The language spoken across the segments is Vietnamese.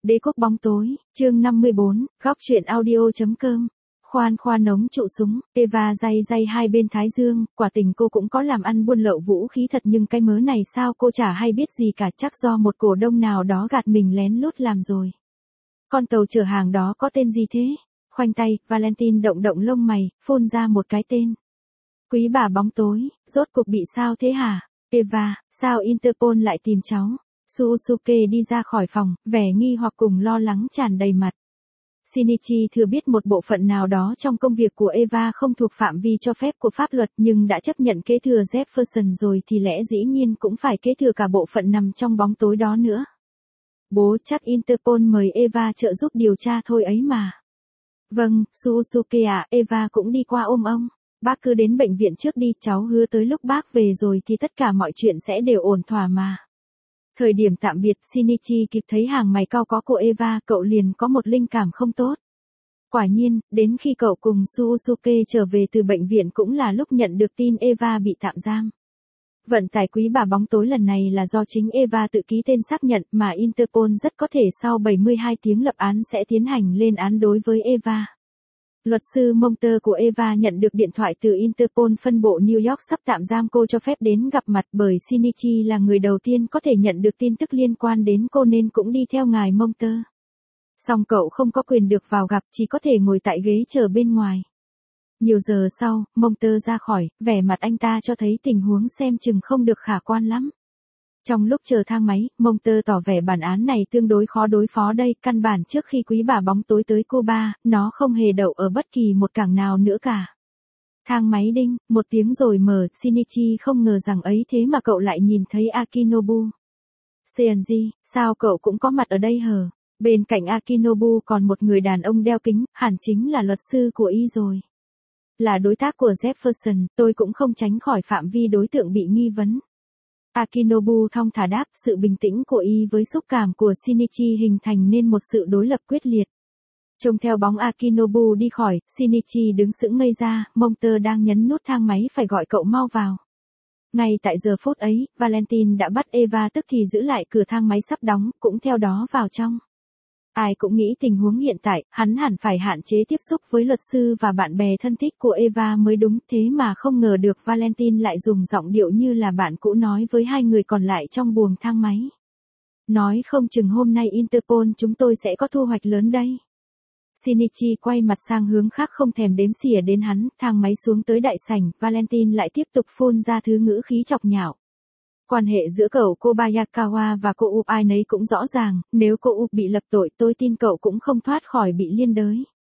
Đế quốc bóng tối, chương 54, góc truyện audio.com. Khoa nống trụ súng, Eva day hai bên thái dương, quả tình cô cũng có làm ăn buôn lậu vũ khí thật nhưng cái mớ này sao cô chả hay biết gì cả, chắc do một cổ đông nào đó gạt mình lén lút làm rồi. Con tàu chở hàng đó có tên gì thế? Khoanh tay, Valentine động động lông mày, phun ra một cái tên. Quý bà bóng tối, rốt cuộc bị sao thế hả? Eva, sao Interpol lại tìm cháu? Suzuki đi ra khỏi phòng, vẻ nghi hoặc cùng lo lắng tràn đầy mặt. Shinichi thừa biết một bộ phận nào đó trong công việc của Eva không thuộc phạm vi cho phép của pháp luật nhưng đã chấp nhận kế thừa Jefferson rồi thì lẽ dĩ nhiên cũng phải kế thừa cả bộ phận nằm trong bóng tối đó nữa. Bố chắc Interpol mời Eva trợ giúp điều tra thôi ấy mà. Vâng, Suzuki à, Eva cũng đi qua ôm ông. Bác cứ đến bệnh viện trước đi, cháu hứa tới lúc bác về rồi thì tất cả mọi chuyện sẽ đều ổn thỏa mà. Thời điểm tạm biệt, Shinichi kịp thấy hàng mày cau có của Eva, cậu liền có một linh cảm không tốt. Quả nhiên, đến khi cậu cùng Suzuki trở về từ bệnh viện cũng là lúc nhận được tin Eva bị tạm giam. Vận tải quý bà bóng tối lần này là do chính Eva tự ký tên xác nhận mà Interpol rất có thể sau 72 tiếng lập án sẽ tiến hành lên án đối với Eva. Luật sư Monter của Eva nhận được điện thoại từ Interpol phân bộ New York sắp tạm giam cô cho phép đến gặp mặt bởi Shinichi là người đầu tiên có thể nhận được tin tức liên quan đến cô nên cũng đi theo ngài Monter. Song cậu không có quyền được vào gặp, chỉ có thể ngồi tại ghế chờ bên ngoài. Nhiều giờ sau, Monter ra khỏi, vẻ mặt anh ta cho thấy tình huống xem chừng không được khả quan lắm. Trong lúc chờ thang máy, Monter tỏ vẻ bản án này tương đối khó đối phó đây, căn bản trước khi quý bà bóng tối tới Cuba, nó không hề đậu ở bất kỳ một cảng nào nữa cả. Thang máy đinh, một tiếng rồi mở, Shinichi không ngờ rằng ấy thế mà cậu lại nhìn thấy Akinobu. Seonji, sao cậu cũng có mặt ở đây hờ? Bên cạnh Akinobu còn một người đàn ông đeo kính, hẳn chính là luật sư của y rồi. Là đối tác của Jefferson, tôi cũng không tránh khỏi phạm vi đối tượng bị nghi vấn. Akinobu thong thả đáp, sự bình tĩnh của y với xúc cảm của Shinichi hình thành nên một sự đối lập quyết liệt. Trông theo bóng Akinobu đi khỏi, Shinichi đứng sững ngây ra, Monter đang nhấn nút thang máy phải gọi cậu mau vào. Ngay tại giờ phút ấy, Valentine đã bắt Eva tức thì giữ lại cửa thang máy sắp đóng, cũng theo đó vào trong. Ai cũng nghĩ tình huống hiện tại, hắn hẳn phải hạn chế tiếp xúc với luật sư và bạn bè thân thích của Eva mới đúng, thế mà không ngờ được Valentine lại dùng giọng điệu như là bạn cũ nói với hai người còn lại trong buồng thang máy. Nói không chừng hôm nay Interpol chúng tôi sẽ có thu hoạch lớn đây. Shinichi quay mặt sang hướng khác không thèm đếm xỉa đến hắn, thang máy xuống tới đại sảnh, Valentine lại tiếp tục phun ra thứ ngữ khí chọc nhạo. Quan hệ giữa cậu Kobayakawa và cô Up ai nấy cũng rõ ràng, nếu cô Up bị lập tội tôi tin cậu cũng không thoát khỏi bị liên đới.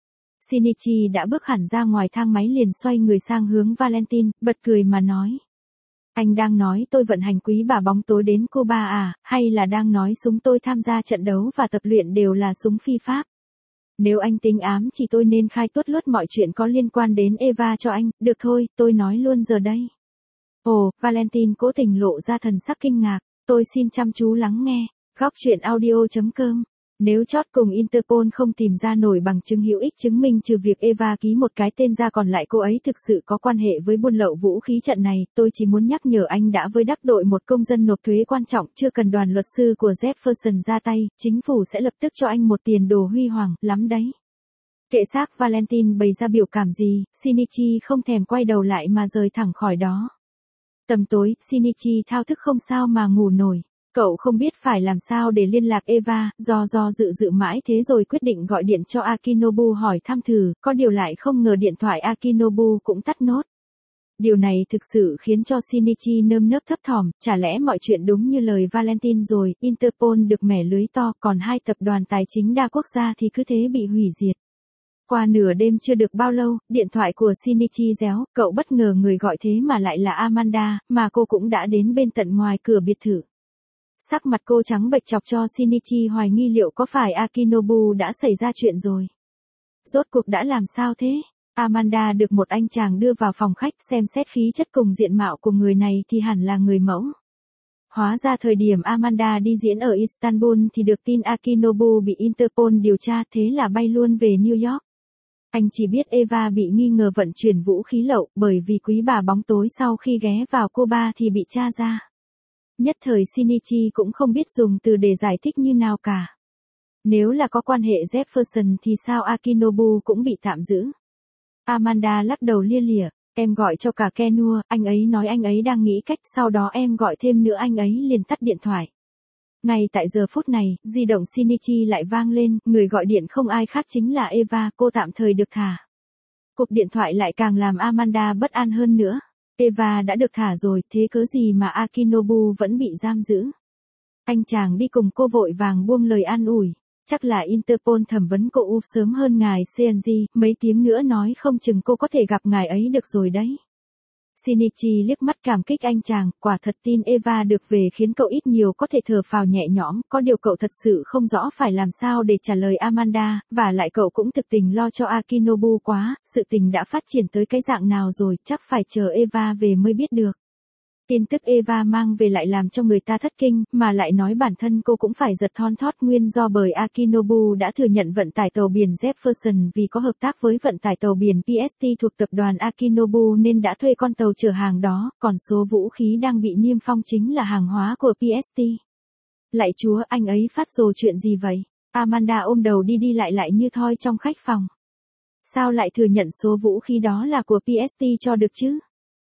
Shinichi đã bước hẳn ra ngoài thang máy liền xoay người sang hướng Valentine, bật cười mà nói. Anh đang nói tôi vận hành quý bà bóng tối đến Cuba à, hay là đang nói súng tôi tham gia trận đấu và tập luyện đều là súng phi pháp? Nếu anh tính ám chỉ tôi nên khai tuốt luốt mọi chuyện có liên quan đến Eva cho anh, được thôi, tôi nói luôn giờ đây. Ồ, Valentine cố tình lộ ra thần sắc kinh ngạc, tôi xin chăm chú lắng nghe, góc truyện audio.com. Nếu chót cùng Interpol không tìm ra nổi bằng chứng hữu ích chứng minh trừ việc Eva ký một cái tên ra còn lại cô ấy thực sự có quan hệ với buôn lậu vũ khí trận này, tôi chỉ muốn nhắc nhở anh đã với đắc đội một công dân nộp thuế quan trọng, chưa cần đoàn luật sư của Jefferson ra tay, chính phủ sẽ lập tức cho anh một tiền đồ huy hoàng, lắm đấy. Kệ xác Valentine bày ra biểu cảm gì, Shinichi không thèm quay đầu lại mà rời thẳng khỏi đó. Tầm tối, Shinichi thao thức không sao mà ngủ nổi. Cậu không biết phải làm sao để liên lạc Eva, do dự mãi thế rồi quyết định gọi điện cho Akinobu hỏi thăm thử, có điều lại không ngờ điện thoại Akinobu cũng tắt nốt. Điều này thực sự khiến cho Shinichi nơm nớp thấp thỏm, chả lẽ mọi chuyện đúng như lời Valentine rồi, Interpol được mẻ lưới to, còn hai tập đoàn tài chính đa quốc gia thì cứ thế bị hủy diệt. Qua nửa đêm chưa được bao lâu, điện thoại của Shinichi réo, cậu bất ngờ người gọi thế mà lại là Amanda, mà cô cũng đã đến bên tận ngoài cửa biệt thự. Sắc mặt cô trắng bệch chọc cho Shinichi hoài nghi liệu có phải Akinobu đã xảy ra chuyện rồi. Rốt cuộc đã làm sao thế? Amanda được một anh chàng đưa vào phòng khách xem xét khí chất cùng diện mạo của người này thì hẳn là người mẫu. Hóa ra thời điểm Amanda đi diễn ở Istanbul thì được tin Akinobu bị Interpol điều tra thế là bay luôn về New York. Anh chỉ biết Eva bị nghi ngờ vận chuyển vũ khí lậu bởi vì quý bà bóng tối sau khi ghé vào Cuba thì bị tra ra. Nhất thời Shinichi cũng không biết dùng từ để giải thích như nào cả. Nếu là có quan hệ Jefferson thì sao Akinobu cũng bị tạm giữ? Amanda lắc đầu lia lịa, em gọi cho cả Kenua, anh ấy nói anh ấy đang nghĩ cách, sau đó em gọi thêm nữa anh ấy liền tắt điện thoại. Ngay tại giờ phút này, di động Shinichi lại vang lên, người gọi điện không ai khác chính là Eva, cô tạm thời được thả. Cuộc điện thoại lại càng làm Amanda bất an hơn nữa. Eva đã được thả rồi, thế cớ gì mà Akinobu vẫn bị giam giữ? Anh chàng đi cùng cô vội vàng buông lời an ủi. Chắc là Interpol thẩm vấn cô sớm hơn ngài Seonji, mấy tiếng nữa nói không chừng cô có thể gặp ngài ấy được rồi đấy. Shinichi liếc mắt cảm kích anh chàng, quả thật tin Eva được về khiến cậu ít nhiều có thể thở phào nhẹ nhõm, có điều cậu thật sự không rõ phải làm sao để trả lời Amanda, và lại cậu cũng thực tình lo cho Akinobu quá, sự tình đã phát triển tới cái dạng nào rồi, chắc phải chờ Eva về mới biết được. Tin tức Eva mang về lại làm cho người ta thất kinh, mà lại nói bản thân cô cũng phải giật thon thót nguyên do bởi Akinobu đã thừa nhận vận tải tàu biển Jefferson vì có hợp tác với vận tải tàu biển PST thuộc tập đoàn Akinobu nên đã thuê con tàu chở hàng đó, còn số vũ khí đang bị niêm phong chính là hàng hóa của PST. Lạy chúa, anh ấy phát rồ chuyện gì vậy? Amanda ôm đầu đi đi lại như thoi trong khách phòng. Sao lại thừa nhận số vũ khí đó là của PST cho được chứ?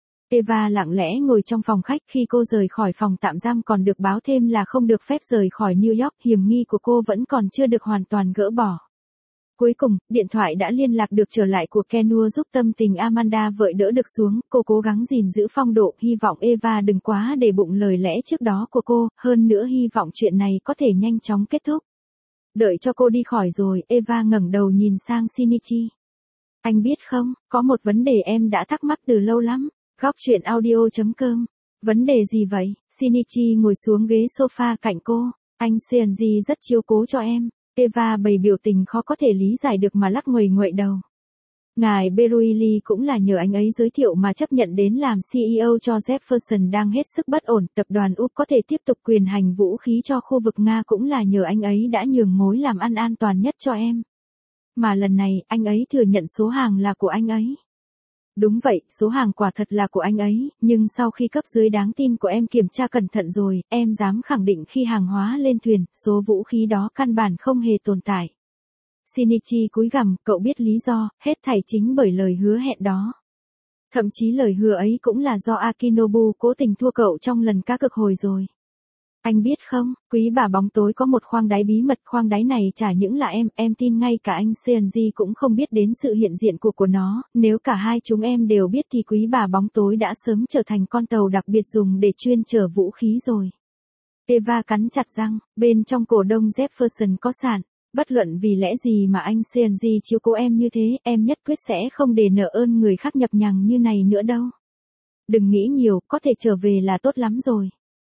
Eva lặng lẽ ngồi trong phòng khách, khi cô rời khỏi phòng tạm giam còn được báo thêm là không được phép rời khỏi New York, hiểm nghi của cô vẫn còn chưa được hoàn toàn gỡ bỏ. Cuối cùng, điện thoại đã liên lạc được trở lại của Kenua giúp tâm tình Amanda vợi đỡ được xuống, cô cố gắng gìn giữ phong độ, hy vọng Eva đừng quá để bụng lời lẽ trước đó của cô, hơn nữa hy vọng chuyện này có thể nhanh chóng kết thúc. Đợi cho cô đi khỏi rồi, Eva ngẩng đầu nhìn sang Shinichi. Anh biết không, có một vấn đề em đã thắc mắc từ lâu lắm. Góc truyện audio.com. Vấn đề gì vậy? Shinichi ngồi xuống ghế sofa cạnh cô. Anh Seonji rất chiếu cố cho em. Eva bày biểu tình khó có thể lý giải được mà lắc nguầy nguậy đầu. Ngài Beruili cũng là nhờ anh ấy giới thiệu mà chấp nhận đến làm CEO cho Jefferson đang hết sức bất ổn. Tập đoàn Úc có thể tiếp tục quyền hành vũ khí cho khu vực Nga cũng là nhờ anh ấy đã nhường mối làm ăn an toàn nhất cho em. Mà lần này, anh ấy thừa nhận số hàng là của anh ấy. Đúng vậy, số hàng quả thật là của anh ấy, nhưng sau khi cấp dưới đáng tin của em kiểm tra cẩn thận rồi, em dám khẳng định khi hàng hóa lên thuyền, số vũ khí đó căn bản không hề tồn tại. Shinichi cúi gằm, cậu biết lý do, hết thảy chính bởi lời hứa hẹn đó. Thậm chí lời hứa ấy cũng là do Akinobu cố tình thua cậu trong lần cá cược hồi rồi. Anh biết không, quý bà bóng tối có một khoang đáy bí mật, khoang đáy này chả những là em tin ngay cả anh Seonji cũng không biết đến sự hiện diện của nó, nếu cả hai chúng em đều biết thì quý bà bóng tối đã sớm trở thành con tàu đặc biệt dùng để chuyên chở vũ khí rồi. Eva cắn chặt răng, bên trong cổ đông Jefferson có sản, bất luận vì lẽ gì mà anh Seonji chiếu cố em như thế, em nhất quyết sẽ không để nợ ơn người khác nhập nhằng như này nữa đâu. Đừng nghĩ nhiều, có thể trở về là tốt lắm rồi.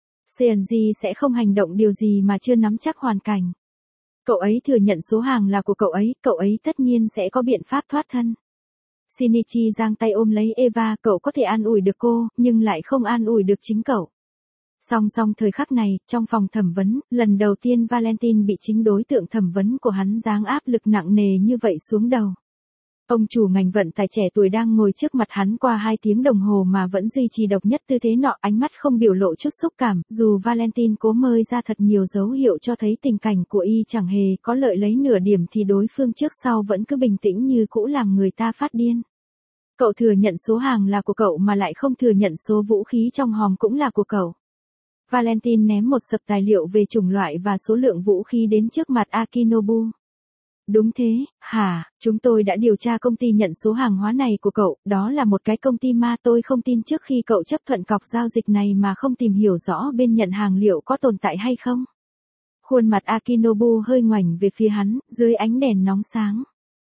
Seonji sẽ không hành động điều gì mà chưa nắm chắc hoàn cảnh. Cậu ấy thừa nhận số hàng là của cậu ấy tất nhiên sẽ có biện pháp thoát thân. Shinichi giang tay ôm lấy Eva, cậu có thể an ủi được cô, nhưng lại không an ủi được chính cậu. Song song thời khắc này, trong phòng thẩm vấn, lần đầu tiên Valentine bị chính đối tượng thẩm vấn của hắn giáng áp lực nặng nề như vậy xuống đầu. Ông chủ ngành vận tải trẻ tuổi đang ngồi trước mặt hắn qua 2 tiếng đồng hồ mà vẫn duy trì độc nhất tư thế nọ, ánh mắt không biểu lộ chút xúc cảm, dù Valentine cố mời ra thật nhiều dấu hiệu cho thấy tình cảnh của y chẳng hề có lợi lấy nửa điểm thì đối phương trước sau vẫn cứ bình tĩnh như cũ làm người ta phát điên. Cậu thừa nhận số hàng là của cậu mà lại không thừa nhận số vũ khí trong hòm cũng là của cậu. Valentine ném một sập tài liệu về chủng loại và số lượng vũ khí đến trước mặt Akinobu. Đúng thế, hả, chúng tôi đã điều tra công ty nhận số hàng hóa này của cậu, đó là một cái công ty ma, tôi không tin trước khi cậu chấp thuận cọc giao dịch này mà không tìm hiểu rõ bên nhận hàng liệu có tồn tại hay không. Khuôn mặt Akinobu hơi ngoảnh về phía hắn, dưới ánh đèn nóng sáng.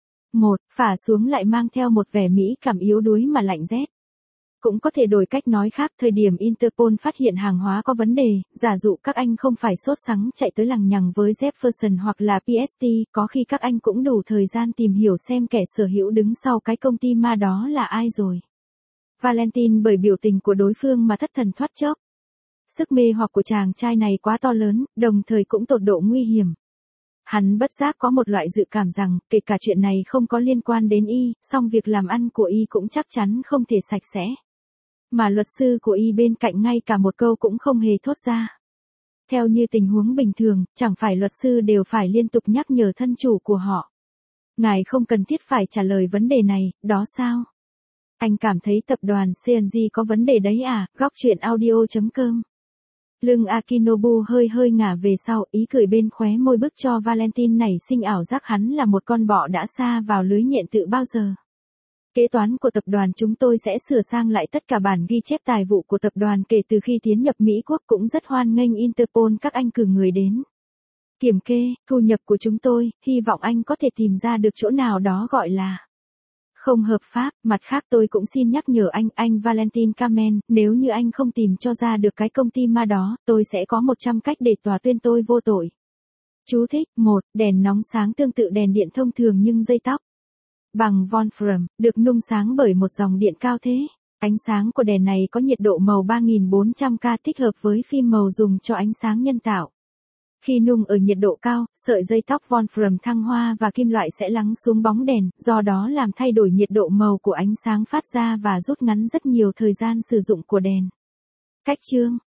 Phả xuống lại mang theo một vẻ mỹ cảm yếu đuối mà lạnh rét. Cũng có thể đổi cách nói khác, thời điểm Interpol phát hiện hàng hóa có vấn đề, giả dụ các anh không phải sốt sắng chạy tới lằng nhằng với Jefferson hoặc là PST, có khi các anh cũng đủ thời gian tìm hiểu xem kẻ sở hữu đứng sau cái công ty ma đó là ai rồi. Valentine bởi biểu tình của đối phương mà thất thần thoát chốc. Sức mê hoặc của chàng trai này quá to lớn, đồng thời cũng tột độ nguy hiểm. Hắn bất giác có một loại dự cảm rằng, kể cả chuyện này không có liên quan đến y, song việc làm ăn của y cũng chắc chắn không thể sạch sẽ. Mà luật sư của y bên cạnh ngay cả một câu cũng không hề thốt ra. Theo như tình huống bình thường, chẳng phải luật sư đều phải liên tục nhắc nhở thân chủ của họ. Ngài không cần thiết phải trả lời vấn đề này, đó sao? Anh cảm thấy tập đoàn CNG có vấn đề đấy à? Góc chuyện audio.com. Lưng Akinobu hơi ngả về sau, ý cười bên khóe môi bức cho Valentine nảy sinh ảo giác hắn là một con bọ đã sa vào lưới nhện từ bao giờ. Kế toán của tập đoàn chúng tôi sẽ sửa sang lại tất cả bản ghi chép tài vụ của tập đoàn kể từ khi tiến nhập Mỹ Quốc, cũng rất hoan nghênh Interpol các anh cử người đến kiểm kê thu nhập của chúng tôi, hy vọng anh có thể tìm ra được chỗ nào đó gọi là không hợp pháp. Mặt khác tôi cũng xin nhắc nhở anh Valentine Carmen, nếu như anh không tìm cho ra được cái công ty ma đó, tôi sẽ có 100 cách để tòa tuyên tôi vô tội. Chú thích: 1. Đèn nóng sáng tương tự đèn điện thông thường nhưng dây tóc bằng Wolfram, được nung sáng bởi một dòng điện cao thế. Ánh sáng của đèn này có nhiệt độ màu 3400K, thích hợp với phim màu dùng cho ánh sáng nhân tạo. Khi nung ở nhiệt độ cao, sợi dây tóc Wolfram thăng hoa và kim loại sẽ lắng xuống bóng đèn, do đó làm thay đổi nhiệt độ màu của ánh sáng phát ra và rút ngắn rất nhiều thời gian sử dụng của đèn. Cách chương